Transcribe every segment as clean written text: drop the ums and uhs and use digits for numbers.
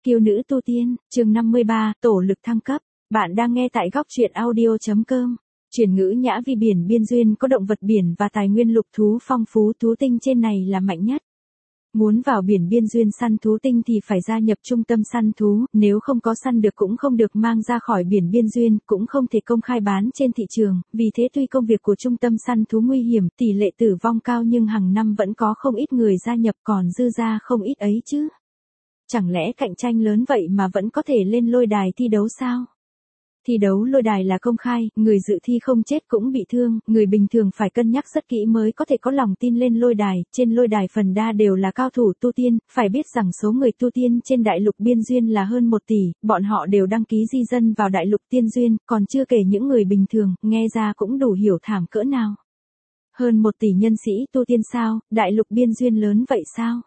Kiêu nữ tu tiên, chương 53, tổ lực thăng cấp. Bạn đang nghe tại góc truyện audio.com. Chuyển ngữ nhã vì biển biên duyên có động vật biển và tài nguyên lục thú phong phú, thú tinh trên này là mạnh nhất. Muốn vào biển biên duyên săn thú tinh thì phải gia nhập trung tâm săn thú, nếu không có săn được cũng không được mang ra khỏi biển biên duyên, cũng không thể công khai bán trên thị trường, vì thế tuy công việc của trung tâm săn thú nguy hiểm, tỷ lệ tử vong cao nhưng hàng năm vẫn có không ít người gia nhập, còn dư ra không ít ấy chứ. Chẳng lẽ cạnh tranh lớn vậy mà vẫn có thể lên lôi đài thi đấu sao? Thi đấu lôi đài là công khai, người dự thi không chết cũng bị thương, người bình thường phải cân nhắc rất kỹ mới có thể có lòng tin lên lôi đài, trên lôi đài phần đa đều là cao thủ tu tiên, phải biết rằng số người tu tiên trên đại lục biên duyên là hơn 1 tỷ, bọn họ đều đăng ký di dân vào đại lục tiên duyên, còn chưa kể những người bình thường, nghe ra cũng đủ hiểu thảm cỡ nào. Hơn 1 tỷ nhân sĩ tu tiên sao, đại lục biên duyên lớn vậy sao?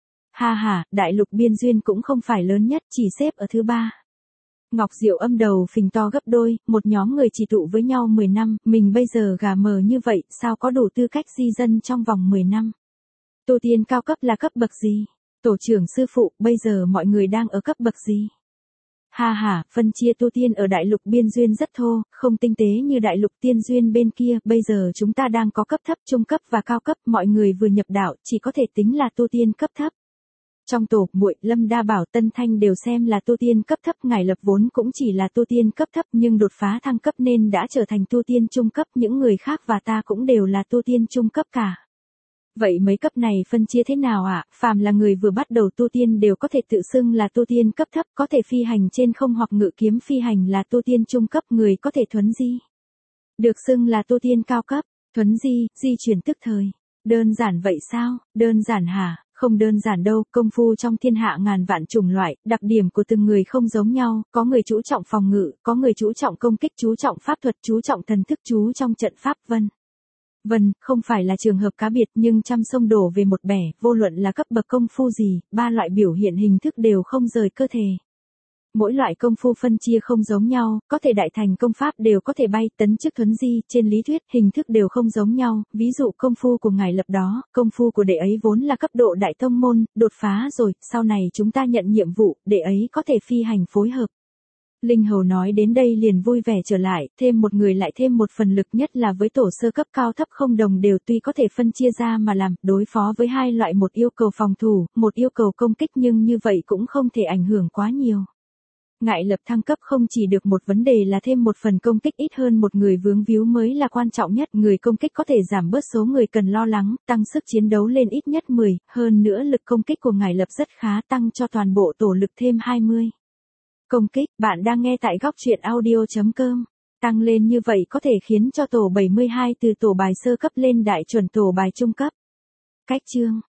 Ha ha, đại lục biên duyên cũng không phải lớn nhất, chỉ xếp ở thứ 3. Ngọc Diệu âm đầu phình to gấp đôi, một nhóm người chỉ tụ với nhau 10 năm, mình bây giờ gà mờ như vậy, sao có đủ tư cách di dân trong vòng 10 năm? Tu tiên cao cấp là cấp bậc gì? Tổ trưởng sư phụ, bây giờ mọi người đang ở cấp bậc gì? Ha ha, phân chia tu tiên ở đại lục biên duyên rất thô, không tinh tế như đại lục tiên duyên bên kia, bây giờ chúng ta đang có cấp thấp, trung cấp và cao cấp, mọi người vừa nhập đạo, chỉ có thể tính là tu tiên cấp thấp. Trong tổ, muội, Lâm Đa Bảo, Tân Thanh đều xem là tu tiên cấp thấp, Ngải Lập vốn cũng chỉ là tu tiên cấp thấp nhưng đột phá thăng cấp nên đã trở thành tu tiên trung cấp, những người khác và ta cũng đều là tu tiên trung cấp cả. Vậy mấy cấp này phân chia thế nào ạ? Phàm là người vừa bắt đầu tu tiên đều có thể tự xưng là tu tiên cấp thấp, có thể phi hành trên không hoặc ngự kiếm phi hành là tu tiên trung cấp, người có thể thuấn di được xưng là tu tiên cao cấp. Thuấn di, di chuyển tức thời. Đơn giản vậy sao? Đơn giản hả? Không đơn giản đâu, công phu trong thiên hạ ngàn vạn chủng loại, đặc điểm của từng người không giống nhau, có người chú trọng phòng ngự, có người chú trọng công kích, chú trọng pháp thuật, chú trọng thần thức, chú trong trận pháp vân, không phải là trường hợp cá biệt nhưng trăm sông đổ về một bể, vô luận là cấp bậc công phu gì, 3 loại biểu hiện hình thức đều không rời cơ thể. Mỗi loại công phu phân chia không giống nhau, có thể đại thành công pháp đều có thể bay, tấn chức thuấn di, trên lý thuyết, hình thức đều không giống nhau, ví dụ công phu của Ngải Lập đó, công phu của đệ ấy vốn là cấp độ đại tông môn, đột phá rồi, sau này chúng ta nhận nhiệm vụ, đệ ấy có thể phi hành phối hợp. Linh Hầu nói đến đây liền vui vẻ trở lại, thêm một người lại thêm một phần lực, nhất là với tổ sơ cấp cao thấp không đồng đều, tuy có thể phân chia ra mà làm, đối phó với 2 loại, một yêu cầu phòng thủ, một yêu cầu công kích nhưng như vậy cũng không thể ảnh hưởng quá nhiều. Ngải Lập thăng cấp không chỉ được một vấn đề là thêm một phần công kích, ít hơn một người vướng víu mới là quan trọng nhất, người công kích có thể giảm bớt số người cần lo lắng, tăng sức chiến đấu lên ít nhất 10, hơn nữa lực công kích của Ngải Lập rất khá, tăng cho toàn bộ tổ lực thêm 20. Công kích, bạn đang nghe tại góc truyện audio.com. Tăng lên như vậy có thể khiến cho tổ 72 từ tổ bài sơ cấp lên đại chuẩn tổ bài trung cấp. Cách chương,